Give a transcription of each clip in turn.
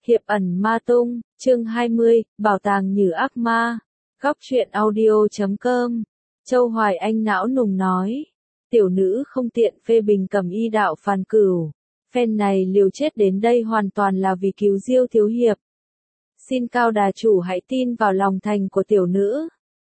Hiệp ẩn ma tung, chương 20, bảo tàng nhử ác ma. Góc truyện audio.com. Châu Hoài Anh não nùng nói. Tiểu nữ không tiện phê bình cầm y đạo Phàn Cửu. Phen này liều chết đến đây hoàn toàn là vì cứu Diêu thiếu hiệp. Xin Cao đà chủ hãy tin vào lòng thành của tiểu nữ.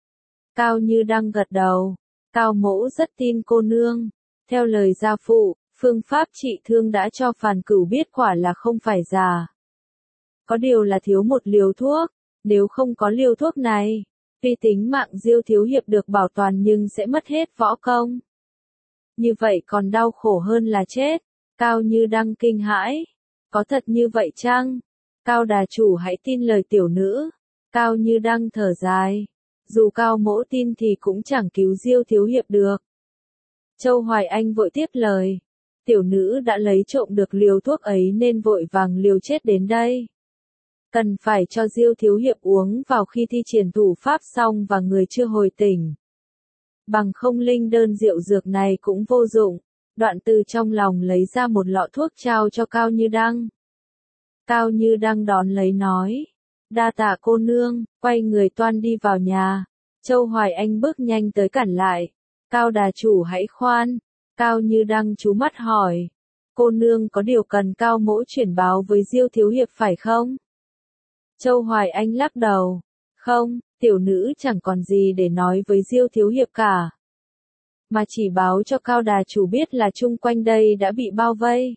Cao Như Đăng gật đầu. Cao mẫu rất tin cô nương. Theo lời gia phụ, phương pháp trị thương đã cho Phàn Cửu biết quả là không phải giả. Có điều là thiếu một liều thuốc, nếu không có liều thuốc này, tuy tính mạng Diêu thiếu hiệp được bảo toàn nhưng sẽ mất hết võ công. Như vậy còn đau khổ hơn là chết. Cao Như Đăng kinh hãi. Có thật như vậy chăng? Cao đà chủ hãy tin lời tiểu nữ. Cao Như Đăng thở dài. Dù Cao mỗ tin thì cũng chẳng cứu Diêu thiếu hiệp được. Châu Hoài Anh vội tiếp lời. Tiểu nữ đã lấy trộm được liều thuốc ấy nên vội vàng liều chết đến đây. Cần phải cho Diêu thiếu hiệp uống vào khi thi triển thủ pháp xong và người chưa hồi tỉnh. Bằng không linh đơn rượu dược này cũng vô dụng. Đoạn từ trong lòng lấy ra một lọ thuốc trao cho Cao Như Đăng. Cao Như Đăng đón lấy nói. Đa tạ cô nương, quay người toan đi vào nhà. Châu Hoài Anh bước nhanh tới cản lại. Cao đà chủ hãy khoan. Cao Như Đăng trú mắt hỏi. Cô nương có điều cần Cao mỗ chuyển báo với Diêu thiếu hiệp phải không? Châu Hoài Anh lắc đầu. Không, tiểu nữ chẳng còn gì để nói với Diêu thiếu hiệp cả. Mà chỉ báo cho Cao đà chủ biết là chung quanh đây đã bị bao vây.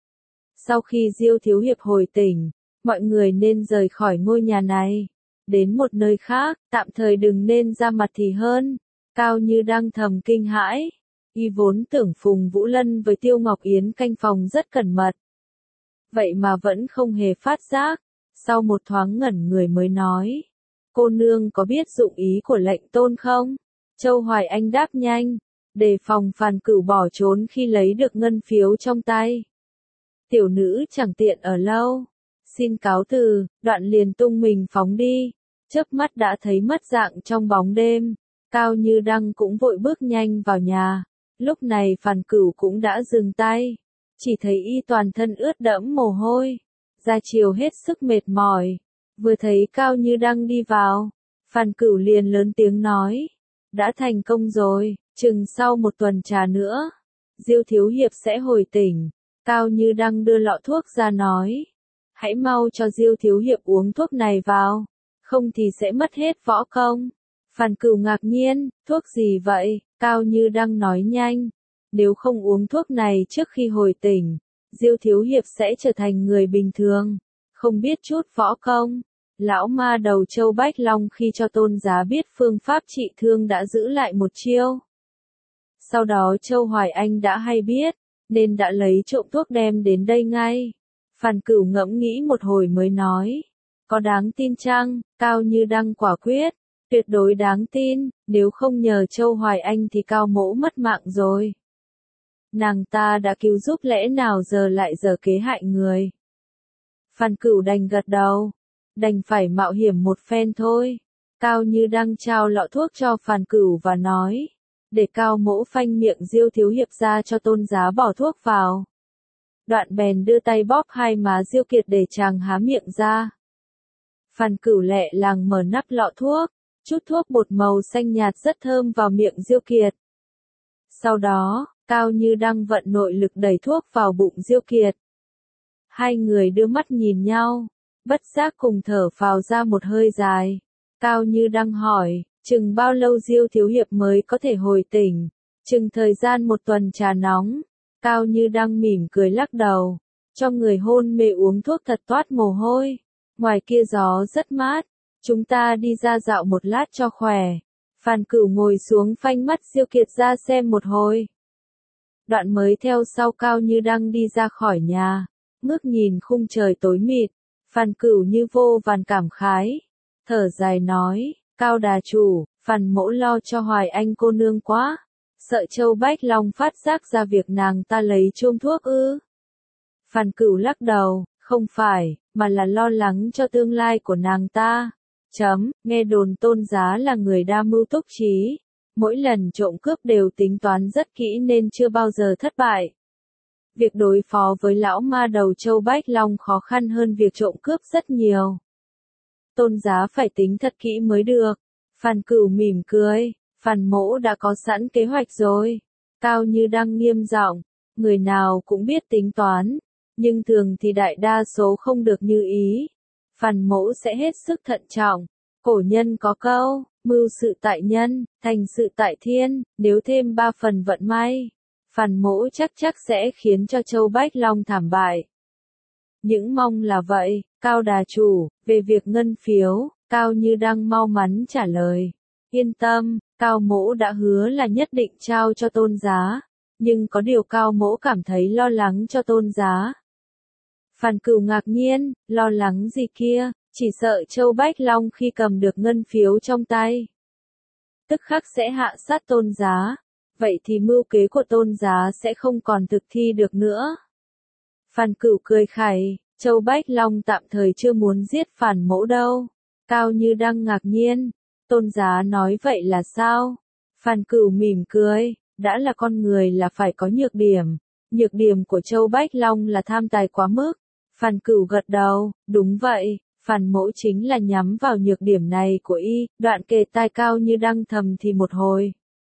Sau khi Diêu thiếu hiệp hồi tỉnh, mọi người nên rời khỏi ngôi nhà này. Đến một nơi khác, tạm thời đừng nên ra mặt thì hơn. Cao Như Đăng thầm kinh hãi. Y vốn tưởng Phùng Vũ Lân với Tiêu Ngọc Yến canh phòng rất cẩn mật. Vậy mà vẫn không hề phát giác. Sau một thoáng ngẩn người mới nói. Cô nương có biết dụng ý của lệnh tôn không? Châu Hoài Anh đáp nhanh. Đề phòng Phàn Cửu bỏ trốn khi lấy được ngân phiếu trong tay. Tiểu nữ chẳng tiện ở lâu. Xin cáo từ, đoạn liền tung mình phóng đi. Chớp mắt đã thấy mất dạng trong bóng đêm. Cao Như Đăng cũng vội bước nhanh vào nhà. Lúc này Phàn Cửu cũng đã dừng tay. Chỉ thấy y toàn thân ướt đẫm mồ hôi. Ra chiều hết sức mệt mỏi. Vừa thấy Cao Như Đăng đi vào, Phàn Cửu liền lớn tiếng nói. Đã thành công rồi, chừng sau một tuần trà nữa, Diêu thiếu hiệp sẽ hồi tỉnh. Cao Như Đăng đưa lọ thuốc ra nói. Hãy mau cho Diêu thiếu hiệp uống thuốc này vào, không thì sẽ mất hết võ công. Phàn Cửu ngạc nhiên, thuốc gì vậy? Cao Như Đăng nói nhanh. Nếu không uống thuốc này trước khi hồi tỉnh, Diêu thiếu hiệp sẽ trở thành người bình thường, không biết chút võ công. Lão ma đầu Châu Bách Long khi cho tôn giá biết phương pháp trị thương đã giữ lại một chiêu. Sau đó Châu Hoài Anh đã hay biết, nên đã lấy trộm thuốc đem đến đây ngay. Phàn Cửu ngẫm nghĩ một hồi mới nói. Có đáng tin chăng? Cao Như Đăng quả quyết. Tuyệt đối đáng tin, nếu không nhờ Châu Hoài Anh thì Cao mỗ mất mạng rồi. Nàng ta đã cứu giúp lẽ nào giờ lại giở kế hại người. Phàn Cửu đành gật đầu. Đành phải mạo hiểm một phen thôi. Cao Như Đăng trao lọ thuốc cho Phàn Cửu và nói. Để Cao mỗ phanh miệng Diêu thiếu hiệp ra cho tôn giá bỏ thuốc vào. Đoạn bèn đưa tay bóp hai má Diêu Kiệt để chàng há miệng ra. Phàn Cửu lẹ làng mở nắp lọ thuốc. Chút thuốc bột màu xanh nhạt rất thơm vào miệng Diêu Kiệt. Sau đó, Cao Như Đăng vận nội lực đẩy thuốc vào bụng Diêu Kiệt. Hai người đưa mắt nhìn nhau, bất giác cùng thở phào ra một hơi dài. Cao Như Đăng hỏi, chừng bao lâu Diêu thiếu hiệp mới có thể hồi tỉnh? Chừng thời gian một tuần trà nóng. Cao Như Đăng mỉm cười lắc đầu. Cho người hôn mê uống thuốc thật toát mồ hôi. Ngoài kia gió rất mát. Chúng ta đi ra dạo một lát cho khỏe. Phàn Cửu ngồi xuống phanh mắt Diêu Kiệt ra xem một hồi. Đoạn mới theo sau Cao Như Đăng đi ra khỏi nhà. Ngước nhìn khung trời tối mịt. Phàn Cửu như vô vàn cảm khái. Thở dài nói. Cao đà chủ, Phàn mỗ lo cho Hoài Anh cô nương quá. Sợ Châu Bách Long phát giác ra việc nàng ta lấy trộm thuốc ư? Phàn Cửu lắc đầu. Không phải, mà là lo lắng cho tương lai của nàng ta. Nghe đồn tôn giá là người đa mưu túc trí. Mỗi lần trộm cướp đều tính toán rất kỹ nên chưa bao giờ thất bại. Việc đối phó với lão ma đầu Châu Bách Long khó khăn hơn việc trộm cướp rất nhiều. Tôn giá phải tính thật kỹ mới được. Phan Cửu mỉm cười, Phan Mỗ đã có sẵn kế hoạch rồi. Cao Như Đăng nghiêm giọng, người nào cũng biết tính toán, nhưng thường thì đại đa số không được như ý. Phan Mỗ sẽ hết sức thận trọng. Cổ nhân có câu, mưu sự tại nhân, thành sự tại thiên, nếu thêm 3 phần vận may, Phan Mỗ chắc sẽ khiến cho Châu Bách Long thảm bại. Những mong là vậy, Cao đà chủ, về việc ngân phiếu, Cao Như Đăng mau mắn trả lời. Yên tâm, Cao Mỗ đã hứa là nhất định trao cho tôn giá, nhưng có điều Cao Mỗ cảm thấy lo lắng cho tôn giá. Phan Cửu ngạc nhiên, lo lắng gì kia, chỉ sợ Châu Bách Long khi cầm được ngân phiếu trong tay, tức khắc sẽ hạ sát tôn giá, vậy thì mưu kế của tôn giá sẽ không còn thực thi được nữa. Phan Cửu cười khẩy, Châu Bách Long tạm thời chưa muốn giết Phan Mỗ đâu. Cao Như Đăng ngạc nhiên, tôn giá nói vậy là sao? Phan Cửu mỉm cười, đã là con người là phải có nhược điểm của Châu Bách Long là tham tài quá mức. Phan Cửu gật đầu, đúng vậy, Phan Mỗ chính là nhắm vào nhược điểm này của y, đoạn kề tai Cao Như Đăng thầm thì một hồi.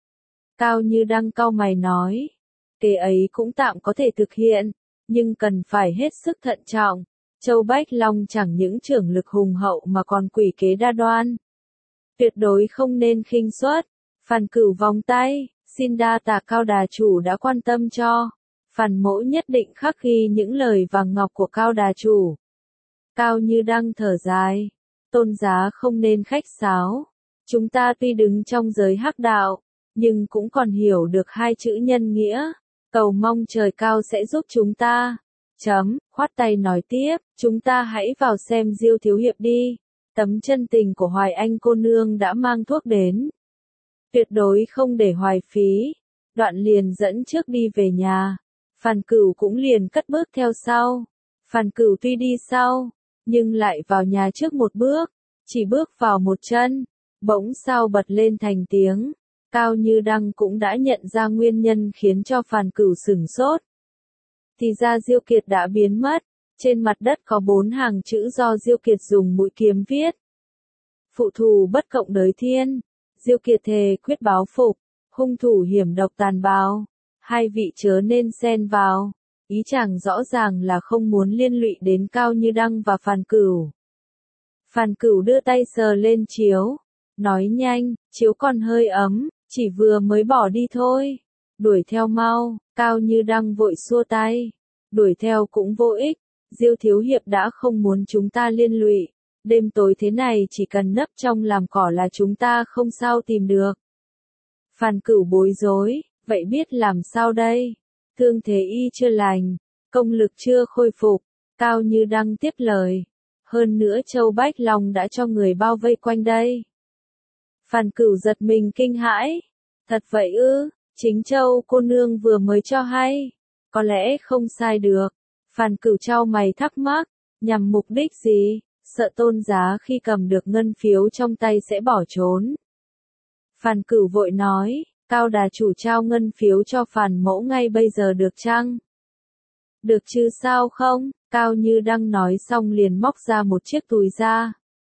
Cao Như Đăng cau mày nói, kế ấy cũng tạm có thể thực hiện, nhưng cần phải hết sức thận trọng. Châu Bách Long chẳng những trưởng lực hùng hậu mà còn quỷ kế đa đoan. Tuyệt đối không nên khinh suất. Phan Cửu vòng tay, xin đa tạ Cao đà chủ đã quan tâm cho. Phan Mỗ nhất định khắc ghi những lời vàng ngọc của Cao đà chủ. Cao Như Đăng thở dài, tôn giá không nên khách sáo. Chúng ta tuy đứng trong giới hắc đạo, nhưng cũng còn hiểu được hai chữ nhân nghĩa. Cầu mong trời cao sẽ giúp chúng ta. Khoát tay nói tiếp, chúng ta hãy vào xem Diêu thiếu hiệp đi. Tấm chân tình của Hoài Anh cô nương đã mang thuốc đến. Tuyệt đối không để hoài phí. Đoạn liền dẫn trước đi về nhà. Phan Cửu cũng liền cất bước theo sau. Phan Cửu tuy đi sau, nhưng lại vào nhà trước một bước. Chỉ bước vào một chân, bỗng sao bật lên thành tiếng. Cao Như Đăng cũng đã nhận ra nguyên nhân khiến cho Phan Cửu sửng sốt. Thì ra Diêu Kiệt đã biến mất, trên mặt đất có 4 hàng chữ do Diêu Kiệt dùng mũi kiếm viết. Phụ thù bất cộng đới thiên, Diêu Kiệt thề quyết báo phục, hung thủ hiểm độc tàn bạo, hai vị chớ nên xen vào. Ý chàng rõ ràng là không muốn liên lụy đến Cao Như Đăng và Phan Cửu. Phan Cửu đưa tay sờ lên chiếu, nói nhanh, chiếu còn hơi ấm, chỉ vừa mới bỏ đi thôi. Đuổi theo mau, Cao Như Đăng vội xua tay. Đuổi theo cũng vô ích, Diêu thiếu hiệp đã không muốn chúng ta liên lụy. Đêm tối thế này chỉ cần nấp trong làm cỏ là chúng ta không sao tìm được. Phan Cửu bối rối, vậy biết làm sao đây? Thương thế y chưa lành, công lực chưa khôi phục. Cao Như Đăng tiếp lời. Hơn nữa Châu Bách Long đã cho người bao vây quanh đây. Phan Cửu giật mình kinh hãi. Thật vậy ư? Chính Châu cô nương vừa mới cho hay. Có lẽ không sai được. Phan Cửu chau mày thắc mắc. Nhằm mục đích gì? Sợ tôn giá khi cầm được ngân phiếu trong tay sẽ bỏ trốn. Phan Cửu vội nói. Cao đà chủ trao ngân phiếu cho Phan Mỗ ngay bây giờ được chăng? Được chứ sao không? Cao Như Đăng nói xong liền móc ra một chiếc túi ra.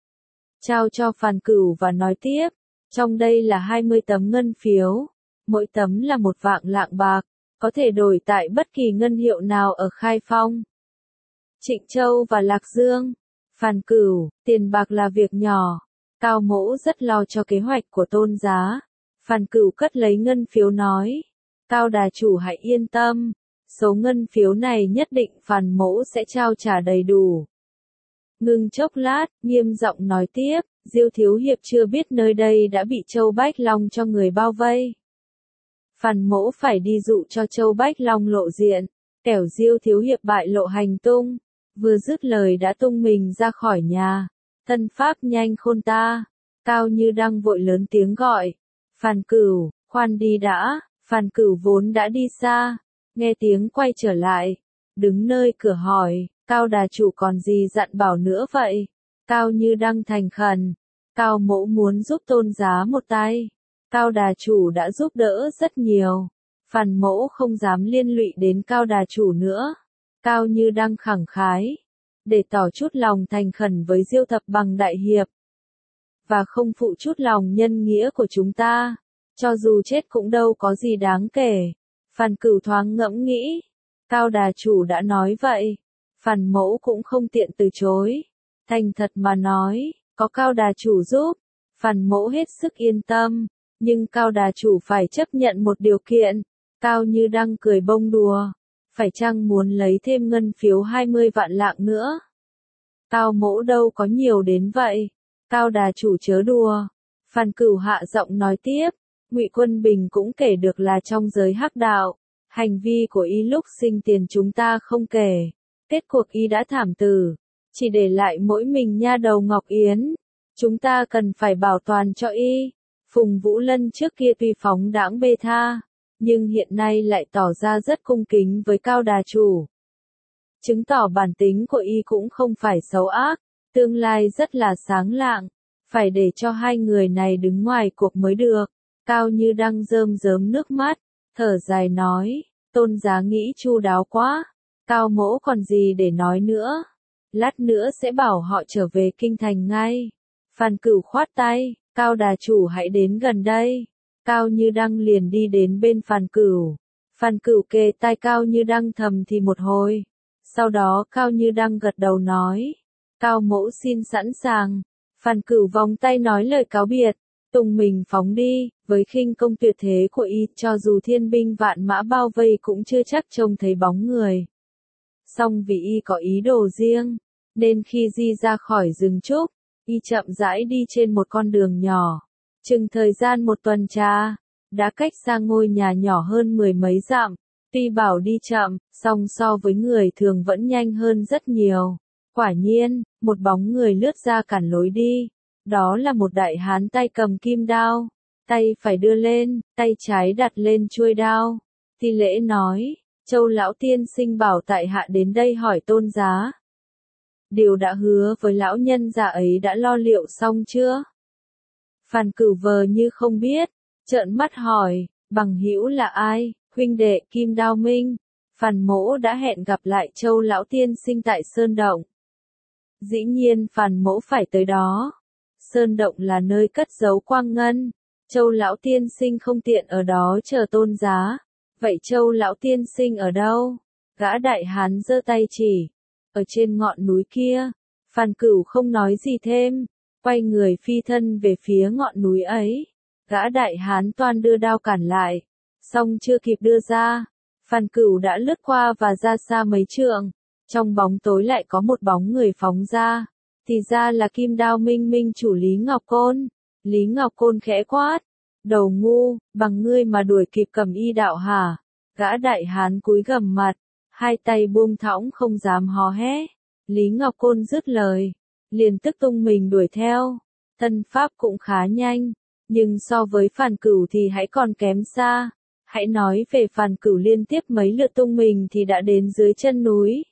Trao cho Phan Cửu và nói tiếp. Trong đây là 20 tấm ngân phiếu. Mỗi tấm là 1 vạn lạng bạc, có thể đổi tại bất kỳ ngân hiệu nào ở Khai Phong, Trịnh Châu và Lạc Dương. Phan Cửu, tiền bạc là việc nhỏ. Cao Mỗ rất lo cho kế hoạch của tôn giá. Phan Cửu cất lấy ngân phiếu nói. Cao đà chủ hãy yên tâm. Số ngân phiếu này nhất định Phan Mỗ sẽ trao trả đầy đủ. Ngưng chốc lát, nghiêm giọng nói tiếp. Diêu thiếu hiệp chưa biết nơi đây đã bị Châu Bách Long cho người bao vây. Phan Mỗ phải đi dụ cho Châu Bách Long lộ diện, kẻo Diêu thiếu hiệp bại lộ hành tung. Vừa dứt lời đã tung mình ra khỏi nhà. Thân pháp nhanh khôn ta. Cao Như Đăng vội lớn tiếng gọi. Phan Cửu, khoan đi đã. Phan Cửu vốn đã đi xa, nghe tiếng quay trở lại, đứng nơi cửa hỏi, Cao đà chủ còn gì dặn bảo nữa vậy? Cao Như Đăng thành khẩn. Cao Mỗ muốn giúp tôn giá một tay. Cao đà chủ đã giúp đỡ rất nhiều. Phàn Mỗ không dám liên lụy đến Cao đà chủ nữa. Cao Như Đăng khẳng khái, để tỏ chút lòng thành khẩn với Diêu Thập Bằng đại hiệp, và không phụ chút lòng nhân nghĩa của chúng ta, cho dù chết cũng đâu có gì đáng kể. Phàn Cửu thoáng ngẫm nghĩ, Cao đà chủ đã nói vậy, Phàn Mỗ cũng không tiện từ chối. Thành thật mà nói, có Cao đà chủ giúp, Phàn Mỗ hết sức yên tâm, nhưng Cao đà chủ phải chấp nhận một điều kiện. Cao Như Đăng cười bông đùa, phải chăng muốn lấy thêm ngân phiếu 20 vạn lạng nữa? Cao Mỗ đâu có nhiều đến vậy. Cao đà chủ chớ đùa. Phàn Cửu hạ giọng nói tiếp, Ngụy Quân Bình cũng kể được là trong giới hắc đạo, hành vi của y lúc sinh tiền chúng ta không kể, kết cuộc y đã thảm tử, chỉ để lại mỗi mình nha đầu Ngọc Yến. Chúng ta cần phải bảo toàn cho y. Phùng Vũ Lân trước kia tuy phóng đãng bê tha, nhưng hiện nay lại tỏ ra rất cung kính với Cao đà chủ, chứng tỏ bản tính của y cũng không phải xấu ác, tương lai rất là sáng lạng, phải để cho hai người này đứng ngoài cuộc mới được. Cao Như Đăng rơm rớm nước mắt, thở dài nói, Tôn giá nghĩ chu đáo quá, Cao Mỗ còn gì để nói nữa, lát nữa sẽ bảo họ trở về kinh thành ngay. Phàn Cửu khoát tay, Cao đà chủ hãy đến gần đây. Cao Như Đăng liền đi đến bên Phàn Cửu. Phàn Cửu kề tai Cao Như Đăng thầm thì một hồi. Sau đó Cao Như Đăng gật đầu nói, Cao Mỗ xin sẵn sàng. Phàn Cửu vòng tay nói lời cáo biệt, tung mình phóng đi, với khinh công tuyệt thế của y, cho dù thiên binh vạn mã bao vây cũng chưa chắc trông thấy bóng người. Song vì y có ý đồ riêng, nên khi di ra khỏi rừng trúc, y chậm rãi đi trên một con đường nhỏ. Chừng thời gian một tuần trà, đã cách xa ngôi nhà nhỏ hơn 10 mấy dặm. Tuy bảo đi chậm, song so với người thường vẫn nhanh hơn rất nhiều. Quả nhiên, một bóng người lướt ra cản lối đi. Đó là một đại hán tay cầm kim đao, tay phải đưa lên, tay trái đặt lên chuôi đao. Thi lễ nói, Châu lão tiên sinh bảo tại hạ đến đây hỏi Tôn giá. Điều đã hứa với lão nhân già ấy đã lo liệu xong chưa? Phàn Cửu vờ như không biết, trợn mắt hỏi, bằng hữu là ai? Huynh đệ Kim Đao Minh. Phàn Mỗ đã hẹn gặp lại Châu lão tiên sinh tại Sơn Động. Dĩ nhiên Phàn Mỗ phải tới đó. Sơn Động là nơi cất giấu quang ngân. Châu lão tiên sinh không tiện ở đó chờ Tôn giá. Vậy Châu lão tiên sinh ở đâu? Gã đại hán giơ tay chỉ. Ở trên ngọn núi kia. Phàn Cửu không nói gì thêm, quay người phi thân về phía ngọn núi ấy. Gã đại hán toan đưa đao cản lại, song chưa kịp đưa ra, Phàn Cửu đã lướt qua và ra xa mấy trượng. Trong bóng tối lại có một bóng người phóng ra, thì ra là Kim Đao Minh Minh chủ Lý Ngọc Côn. Lý Ngọc Côn khẽ quát, đầu ngu, bằng ngươi mà đuổi kịp Cầm Y đạo hả? Gã đại hán cúi gằm mặt, hai tay buông thõng không dám hò hé. Lý Ngọc Côn dứt lời, liền tức tung mình đuổi theo. Thân pháp cũng khá nhanh, nhưng so với Phàn Cửu thì hãy còn kém xa. Hãy nói về Phàn Cửu liên tiếp mấy lượt tung mình thì đã đến dưới chân núi.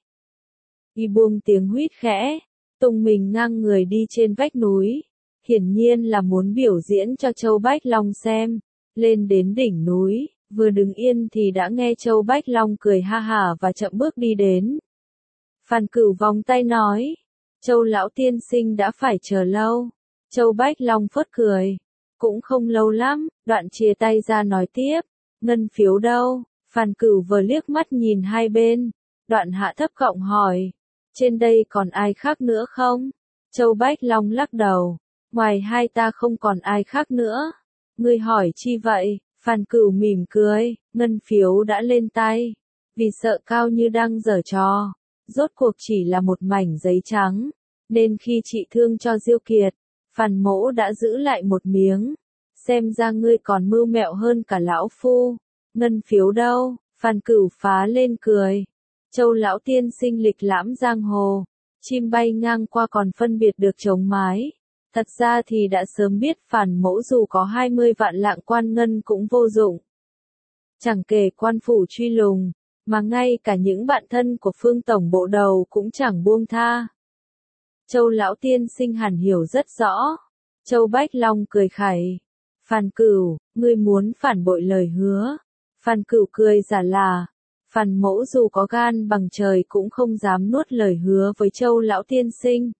Y buông tiếng huýt khẽ, tung mình ngang người đi trên vách núi. Hiển nhiên là muốn biểu diễn cho Châu Bách Long xem. Lên đến đỉnh núi, vừa đứng yên thì đã nghe Châu Bách Long cười ha hả và chậm bước đi đến. Phàn Cửu vòng tay nói, Châu lão tiên sinh đã phải chờ lâu. Châu Bách Long phớt cười, cũng không lâu lắm, đoạn chia tay ra nói tiếp, ngân phiếu đâu? Phàn Cửu vừa liếc mắt nhìn hai bên, đoạn hạ thấp giọng hỏi, trên đây còn ai khác nữa không? Châu Bách Long lắc đầu, ngoài hai ta không còn ai khác nữa. Ngươi hỏi chi vậy? Phàn Cửu mỉm cười, ngân phiếu đã lên tay, vì sợ Cao Như Đăng giở trò. Rốt cuộc chỉ là một mảnh giấy trắng, nên khi trị thương cho Diêu Kiệt, Phàn Mỗ đã giữ lại một miếng. Xem ra ngươi còn mưu mẹo hơn cả lão phu. Ngân phiếu đâu? Phàn Cửu phá lên cười. Châu lão tiên sinh lịch lãm giang hồ, chim bay ngang qua còn phân biệt được trống mái. Thật ra thì đã sớm biết Phàn Mỗ dù có 20 vạn lạng quan ngân cũng vô dụng. Chẳng kể quan phủ truy lùng, mà ngay cả những bạn thân của Phương tổng bộ đầu cũng chẳng buông tha. Châu lão tiên sinh hẳn hiểu rất rõ. Châu Bách Long cười khẩy. Phàn Cửu, ngươi muốn phản bội lời hứa. Phan Cửu cười giả là. Phan Mỗ dù có gan bằng trời cũng không dám nuốt lời hứa với Châu lão tiên sinh.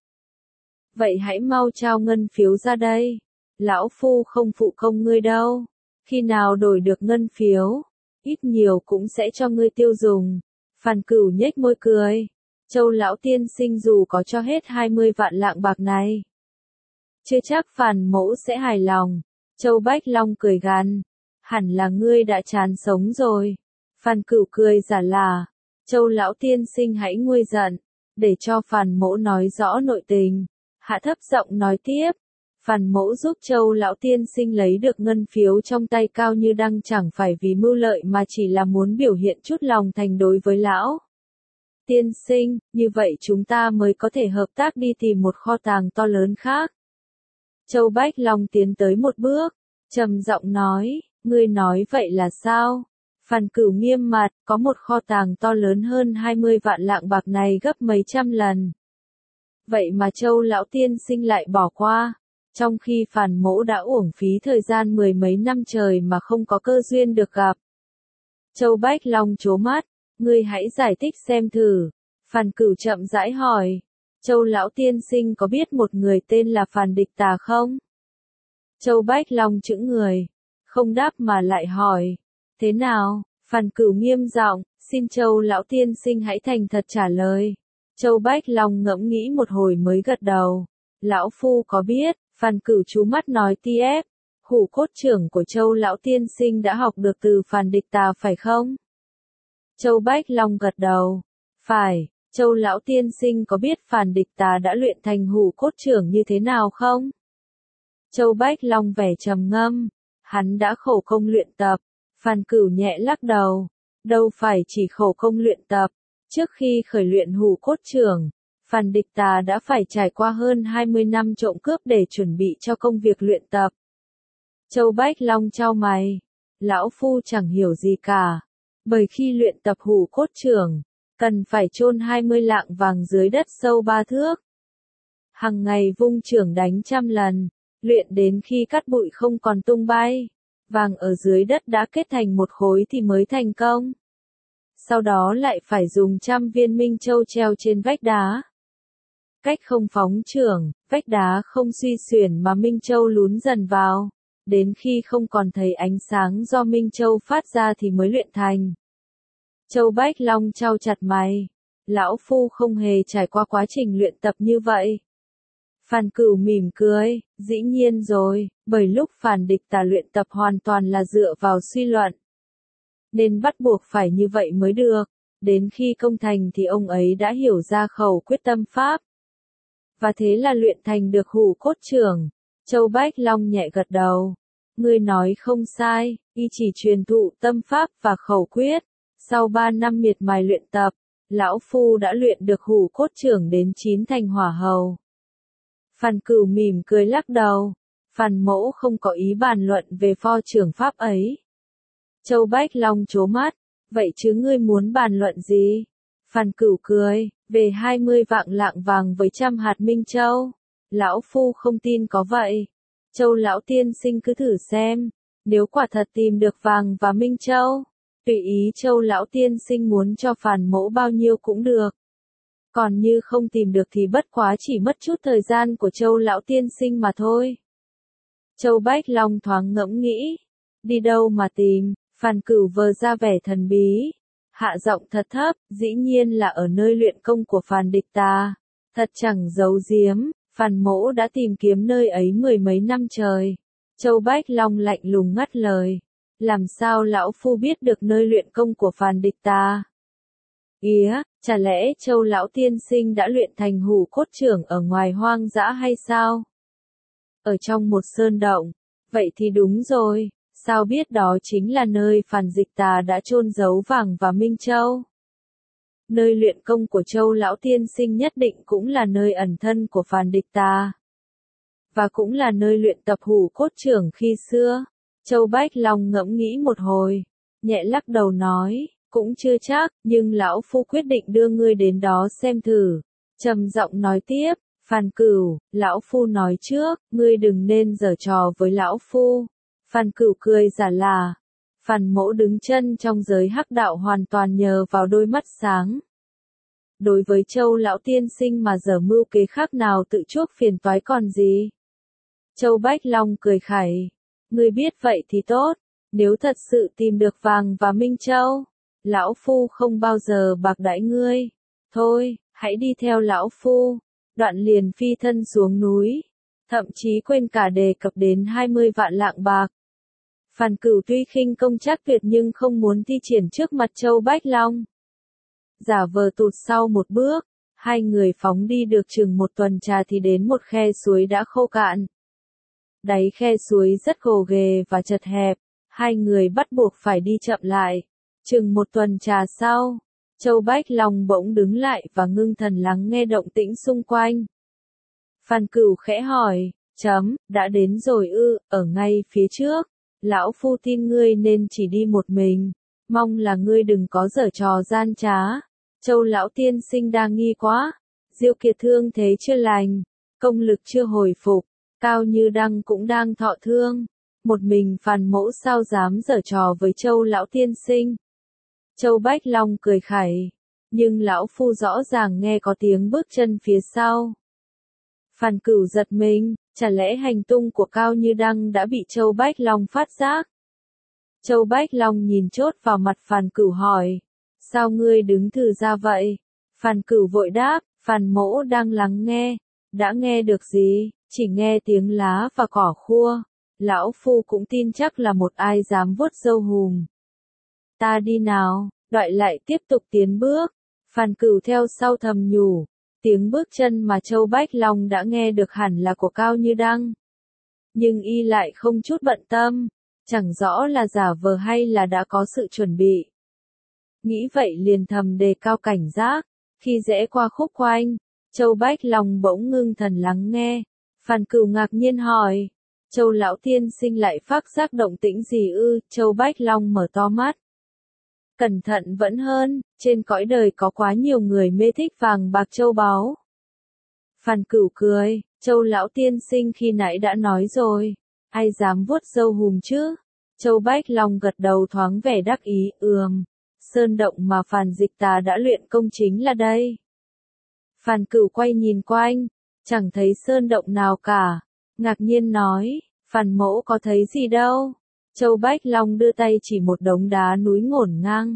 Vậy hãy mau trao ngân phiếu ra đây. Lão phu không phụ công ngươi đâu. Khi nào đổi được ngân phiếu, ít nhiều cũng sẽ cho ngươi tiêu dùng. Phan Cửu nhếch môi cười. Châu lão tiên sinh dù có cho hết 20 vạn lạng bạc này, chưa chắc Phan Mỗ sẽ hài lòng. Châu Bách Long cười gằn. Hẳn là ngươi đã chán sống rồi. Phan Cửu cười giả là. Châu lão tiên sinh hãy nguôi giận, để cho Phan Mỗ nói rõ nội tình. Hạ thấp giọng nói tiếp. Phan Mỗ giúp Châu lão tiên sinh lấy được ngân phiếu trong tay Cao Như Đăng chẳng phải vì mưu lợi mà chỉ là muốn biểu hiện chút lòng thành đối với lão tiên sinh, như vậy chúng ta mới có thể hợp tác đi tìm một kho tàng to lớn khác. Châu Bách Long tiến tới một bước, trầm giọng nói, ngươi nói vậy là sao? Phan Cửu nghiêm mặt, có một kho tàng to lớn hơn 20 vạn lạng bạc này gấp mấy trăm lần. Vậy mà Châu lão tiên sinh lại bỏ qua, trong khi Phan Mỗ đã uổng phí thời gian mười mấy năm trời mà không có cơ duyên được gặp. Châu Bách Long trố mắt, ngươi hãy giải thích xem thử. Phan Cửu chậm rãi hỏi, Châu lão tiên sinh có biết một người tên là Phan Địch Tà không? Châu Bách Long chững người, không đáp mà lại hỏi, thế nào? Phan Cửu nghiêm giọng, xin Châu lão tiên sinh hãy thành thật trả lời. Châu Bách Long ngẫm nghĩ một hồi mới gật đầu. Lão phu có biết. Phan Cửu chú mắt nói tiếp. Hủ cốt trưởng của Châu lão tiên sinh đã học được từ Phan Địch Tà phải không? Châu Bách Long gật đầu. Phải. Châu lão tiên sinh có biết Phan Địch Tà đã luyện thành hủ cốt trưởng như thế nào không? Châu Bách Long vẻ trầm ngâm. Hắn đã khổ công luyện tập. Phan Cửu nhẹ lắc đầu. Đâu phải chỉ khổ công luyện tập. Trước khi khởi luyện hủ cốt trưởng, Phan Địch Tà đã phải trải qua hơn 20 năm trộm cướp để chuẩn bị cho công việc luyện tập. Châu Bách Long chau mày. Lão phu chẳng hiểu gì cả. Bởi khi luyện tập hủ cốt trưởng, cần phải chôn 20 lạng vàng dưới đất sâu 3 thước. Hằng ngày vung chưởng đánh trăm lần, luyện đến khi cát bụi không còn tung bay. Vàng ở dưới đất đã kết thành một khối thì mới thành công. Sau đó lại phải dùng 100 viên minh châu treo trên vách đá. Cách không phóng chưởng, vách đá không suy xuyển mà minh châu lún dần vào. Đến khi không còn thấy ánh sáng do minh châu phát ra thì mới luyện thành. Châu Bách Long chau chặt mày. Lão phu không hề trải qua quá trình luyện tập như vậy. Phan Cửu mỉm cười, dĩ nhiên rồi, bởi lúc Phan Địch Tà luyện tập hoàn toàn là dựa vào suy luận. Nên bắt buộc phải như vậy mới được. Đến khi công thành thì ông ấy đã hiểu ra khẩu quyết tâm pháp. Và thế là luyện thành được hủ cốt trưởng. Châu Bách Long nhẹ gật đầu. Ngươi nói không sai, y chỉ truyền thụ tâm pháp và khẩu quyết. Sau 3 năm miệt mài luyện tập, lão phu đã luyện được hủ cốt trưởng đến 9 thành hỏa hầu. Phan Cửu mỉm cười lắc đầu. Phan Mỗ không có ý bàn luận về pho trưởng pháp ấy. Châu Bách Long trố mắt. Vậy chứ ngươi muốn bàn luận gì? Phan Cửu cười. Về 20 vạn lạng vàng với 100 hạt minh châu. Lão phu không tin có vậy. Châu lão tiên sinh cứ thử xem. Nếu quả thật tìm được vàng và minh châu, tùy ý Châu lão tiên sinh muốn cho Phan Mỗ bao nhiêu cũng được. Còn như không tìm được thì bất quá chỉ mất chút thời gian của Châu lão tiên sinh mà thôi. Châu Bách Long thoáng ngẫm nghĩ. Đi đâu mà tìm? Phan Cửu vờ ra vẻ thần bí. Hạ giọng thật thấp, dĩ nhiên là ở nơi luyện công của Phan Địch Tà. Thật chẳng giấu giếm, Phan Mỗ đã tìm kiếm nơi ấy mười mấy năm trời. Châu Bách Long lạnh lùng ngắt lời. Làm sao lão phu biết được nơi luyện công của Phan Địch Tà? Ghía, chả lẽ Châu lão tiên sinh đã luyện thành hủ cốt trưởng ở ngoài hoang dã hay sao? Ở trong một sơn động. Vậy thì đúng rồi. Sao biết đó chính là nơi Phan Địch Tà đã chôn giấu vàng và minh châu? Nơi luyện công của Châu lão tiên sinh nhất định cũng là nơi ẩn thân của Phan Địch Tà. Và cũng là nơi luyện tập hủ cốt trưởng khi xưa. Châu Bách Long ngẫm nghĩ một hồi, nhẹ lắc đầu nói, cũng chưa chắc, nhưng lão phu quyết định đưa ngươi đến đó xem thử. Trầm giọng nói tiếp, Phan Cửu, lão phu nói trước, ngươi đừng nên giở trò với lão phu. Phan Cửu cười giả là. Phàn Mỗ đứng chân trong giới hắc đạo hoàn toàn nhờ vào đôi mắt sáng. Đối với Châu lão tiên sinh mà giờ mưu kế khác nào tự chuốc phiền toái còn gì. Châu Bách Long cười khẩy. Ngươi biết vậy thì tốt, nếu thật sự tìm được vàng và Minh Châu, lão phu không bao giờ bạc đãi ngươi. Thôi, hãy đi theo lão phu. Đoạn liền phi thân xuống núi, thậm chí quên cả đề cập đến 20 vạn lạng bạc. Phàn Cửu tuy khinh công chắc tuyệt nhưng không muốn thi triển trước mặt Châu Bách Long. Giả vờ tụt sau một bước, hai người phóng đi được chừng một tuần trà thì đến một khe suối đã khô cạn. Đáy khe suối rất gồ ghề và chật hẹp, hai người bắt buộc phải đi chậm lại. Chừng một tuần trà sau, Châu Bách Long bỗng đứng lại và ngưng thần lắng nghe động tĩnh xung quanh. Phàn Cửu khẽ hỏi, đã đến rồi ư, ở ngay phía trước. Lão phu tin ngươi nên chỉ đi một mình, mong là ngươi đừng có giở trò gian trá. Châu lão tiên sinh đang nghi quá, Diêu Kiệt thương thế chưa lành, công lực chưa hồi phục, Cao Như Đăng cũng đang thọ thương. Một mình Phàn Mỗ sao dám giở trò với Châu lão tiên sinh. Châu Bách Long cười khẩy, nhưng lão phu rõ ràng nghe có tiếng bước chân phía sau. Phàn Cửu giật mình, chả lẽ hành tung của Cao Như Đăng đã bị Châu Bách Long phát giác? Châu Bách Long nhìn chốt vào mặt Phàn Cửu hỏi, sao ngươi đứng thừ ra vậy? Phàn Cửu vội đáp, Phàn Mỗ đang lắng nghe. Đã nghe được gì? Chỉ nghe tiếng lá và cỏ khua. Lão phu cũng tin chắc là một ai dám vuốt râu hùm. Ta đi nào, Đoại lại tiếp tục tiến bước. Phàn Cửu theo sau thầm nhủ. Tiếng bước chân mà Châu Bách Long đã nghe được hẳn là của Cao Như Đăng. Nhưng y lại không chút bận tâm, chẳng rõ là giả vờ hay là đã có sự chuẩn bị. Nghĩ vậy liền thầm đề cao cảnh giác, khi rẽ qua khúc quanh, Châu Bách Long bỗng ngưng thần lắng nghe. Phàn Cửu ngạc nhiên hỏi, Châu lão tiên sinh lại phát giác động tĩnh gì ư? Châu Bách Long mở to mắt. Cẩn thận vẫn hơn, trên cõi đời có quá nhiều người mê thích vàng bạc châu báu. Phàn Cửu cười, Châu lão tiên sinh khi nãy đã nói rồi, ai dám vuốt râu hùm chứ? Châu Bách Long gật đầu thoáng vẻ đắc ý, sơn động mà Phàn Dịch Tà đã luyện công chính là đây. Phàn Cửu quay nhìn quanh, chẳng thấy sơn động nào cả, ngạc nhiên nói, Phàn Mỗ có thấy gì đâu. Châu Bách Long đưa tay chỉ một đống đá núi ngổn ngang.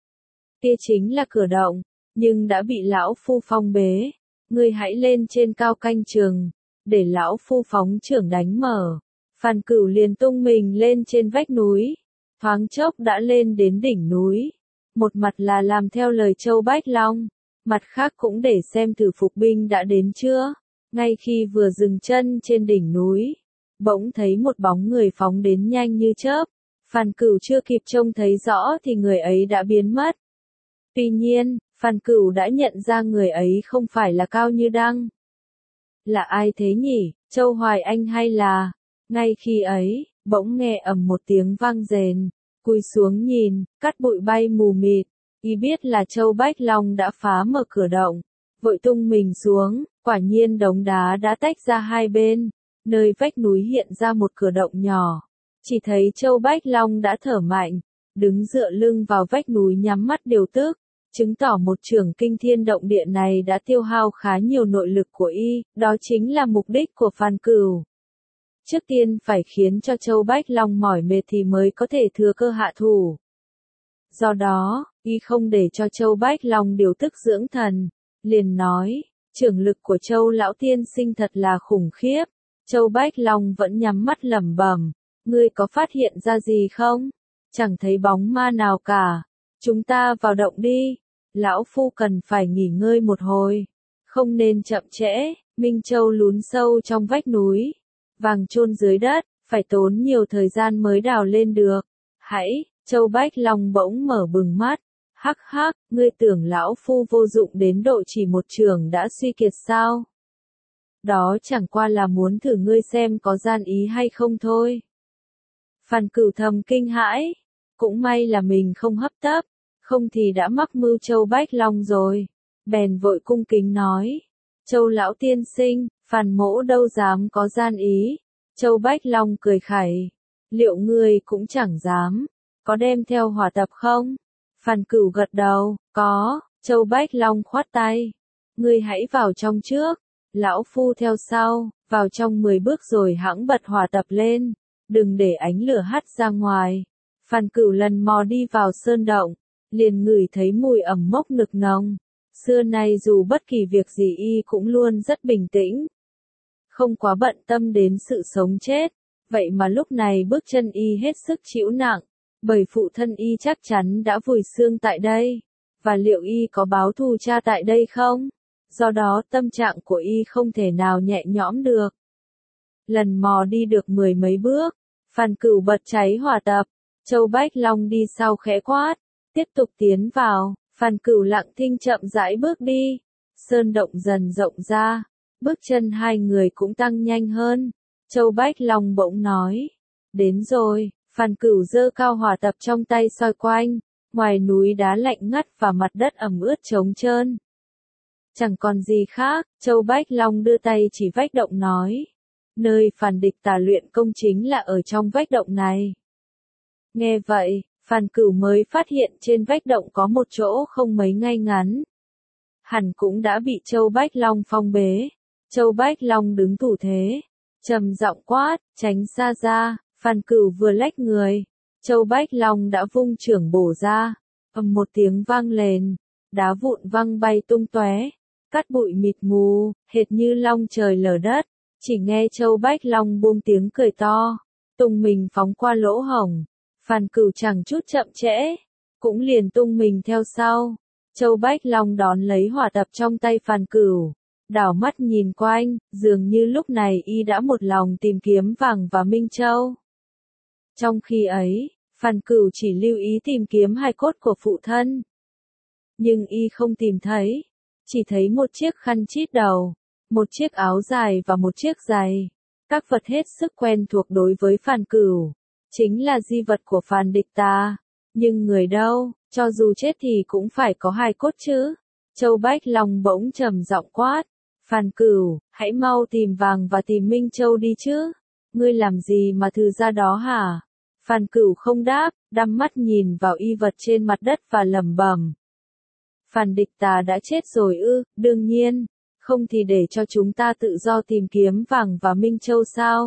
Kia chính là cửa động, nhưng đã bị lão phu phong bế. Ngươi hãy lên trên cao canh trường, để lão phu phóng chưởng đánh mở. Phàn Cửu liền tung mình lên trên vách núi, thoáng chốc đã lên đến đỉnh núi. Một mặt là làm theo lời Châu Bách Long, mặt khác cũng để xem thử phục binh đã đến chưa. Ngay khi vừa dừng chân trên đỉnh núi, bỗng thấy một bóng người phóng đến nhanh như chớp. Phàn Cửu chưa kịp trông thấy rõ thì người ấy đã biến mất. Tuy nhiên, Phàn Cửu đã nhận ra người ấy không phải là Cao Như Đăng. Là ai thế nhỉ? Châu Hoài Anh hay là? Ngay khi ấy, bỗng nghe ầm một tiếng vang rền, cúi xuống nhìn, cát bụi bay mù mịt. Y biết là Châu Bách Long đã phá mở cửa động, vội tung mình xuống, quả nhiên đống đá đã tách ra hai bên, nơi vách núi hiện ra một cửa động nhỏ. Chỉ thấy Châu Bách Long đã thở mạnh, đứng dựa lưng vào vách núi nhắm mắt điều tức, chứng tỏ một chưởng kinh thiên động địa này đã tiêu hao khá nhiều nội lực của y, đó chính là mục đích của Phàn Cửu. Trước tiên phải khiến cho Châu Bách Long mỏi mệt thì mới có thể thừa cơ hạ thủ. Do đó, y không để cho Châu Bách Long điều tức dưỡng thần, liền nói, chưởng lực của Châu lão tiên sinh thật là khủng khiếp. Châu Bách Long vẫn nhắm mắt lẩm bẩm, ngươi có phát hiện ra gì không? Chẳng thấy bóng ma nào cả. Chúng ta vào động đi. Lão phu cần phải nghỉ ngơi một hồi. Không nên chậm trễ. Minh Châu lún sâu trong vách núi, vàng chôn dưới đất, phải tốn nhiều thời gian mới đào lên được. Hãy, Châu Bách Long bỗng mở bừng mắt. Hắc hắc, ngươi tưởng lão phu vô dụng đến độ chỉ một chưởng đã suy kiệt sao? Đó chẳng qua là muốn thử ngươi xem có gian ý hay không thôi. Phàn Cửu thầm kinh hãi, cũng may là mình không hấp tấp, không thì đã mắc mưu Châu Bách Long rồi. Bèn vội cung kính nói, Châu lão tiên sinh, Phàn Mỗ đâu dám có gian ý. Châu Bách Long cười khẩy, liệu ngươi cũng chẳng dám. có đem theo hỏa tập không? Phan Cửu gật đầu, có. Châu Bách Long khoát tay. Ngươi hãy vào trong trước, lão phu theo sau, vào trong 10 bước rồi hãng bật hỏa tập lên, đừng để ánh lửa hắt ra ngoài. Phan Cửu lần mò đi vào sơn động, liền ngửi thấy mùi ẩm mốc nực nồng. Xưa nay dù bất kỳ việc gì y cũng luôn rất bình tĩnh, không quá bận tâm đến sự sống chết, vậy mà lúc này bước chân y hết sức chịu nặng, bởi phụ thân y chắc chắn đã vùi xương tại đây, và liệu y có báo thù cha tại đây không? Do đó tâm trạng của y không thể nào nhẹ nhõm được. Lần mò đi được 10 mấy bước, Phan Cửu bật cháy hỏa tập, Châu Bách Long đi sau khẽ quát, tiếp tục tiến vào. Phan Cửu lặng thinh chậm rãi bước đi, sơn động dần rộng ra, bước chân hai người cũng tăng nhanh hơn. Châu Bách Long bỗng nói, đến rồi. Phan Cửu giơ cao hỏa tập trong tay soi quanh, ngoài núi đá lạnh ngắt và mặt đất ẩm ướt trống trơn. Chẳng còn gì khác, Châu Bách Long đưa tay chỉ vách động nói, nơi Phàn Địch Tà luyện công chính là ở trong vách động này. Nghe vậy, Phan Cửu mới phát hiện trên vách động có một chỗ không mấy ngay ngắn. Hẳn cũng đã bị Châu Bách Long phong bế. Châu Bách Long đứng thủ thế, trầm giọng quát, tránh xa ra. Phan Cửu vừa lách người, Châu Bách Long đã vung chưởng bổ ra, ầm một tiếng vang lên, đá vụn văng bay tung tóe, cát bụi mịt mù, hệt như long trời lở đất. Chỉ nghe Châu Bách Long buông tiếng cười to, tung mình phóng qua lỗ hổng. Phan Cửu chẳng chút chậm trễ, cũng liền tung mình theo sau. Châu Bách Long đón lấy hỏa tập trong tay Phan Cửu, đảo mắt nhìn quanh, dường như lúc này y đã một lòng tìm kiếm vàng và Minh Châu. Trong khi ấy, Phan Cửu chỉ lưu ý tìm kiếm hài cốt của phụ thân. Nhưng y không tìm thấy, chỉ thấy một chiếc khăn chít đầu, một chiếc áo dài và một chiếc giày. Các vật hết sức quen thuộc đối với Phan Cửu, chính là di vật của Phàn Địch Tà. Nhưng người đâu, cho dù chết thì cũng phải có hài cốt chứ. Châu Bách Long bỗng trầm giọng quát, Phan Cửu, hãy mau tìm vàng và tìm Minh Châu đi chứ. Ngươi làm gì mà thừ ra đó hả? Phan Cửu không đáp, đăm mắt nhìn vào y vật trên mặt đất và lẩm bẩm. Phàn Địch Tà đã chết rồi ư? Đương nhiên, không thì để cho chúng ta tự do tìm kiếm vàng và Minh Châu sao?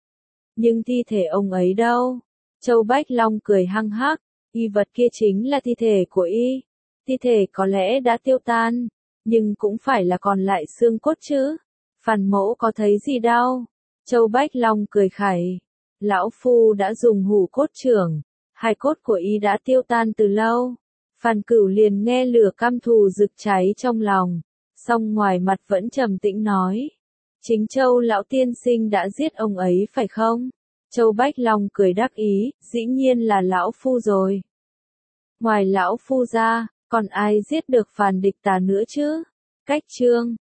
Nhưng thi thể ông ấy đâu? Châu Bách Long cười hăng hắc, y vật kia chính là thi thể của y. Thi thể có lẽ đã tiêu tan, nhưng cũng phải là còn lại xương cốt chứ. Phan mỗ có thấy gì đâu? Châu Bách Long cười khẩy. Lão Phu đã dùng hủ cốt chưởng, hài cốt của y đã tiêu tan từ lâu. Phan Cửu liền nghe lửa căm thù rực cháy trong lòng, song ngoài mặt vẫn trầm tĩnh nói. Chính Châu lão tiên sinh đã giết ông ấy phải không? Châu Bách Long cười đắc ý, dĩ nhiên là lão Phu rồi. Ngoài lão Phu ra, còn ai giết được Phàn Địch Tà nữa chứ? Cách chương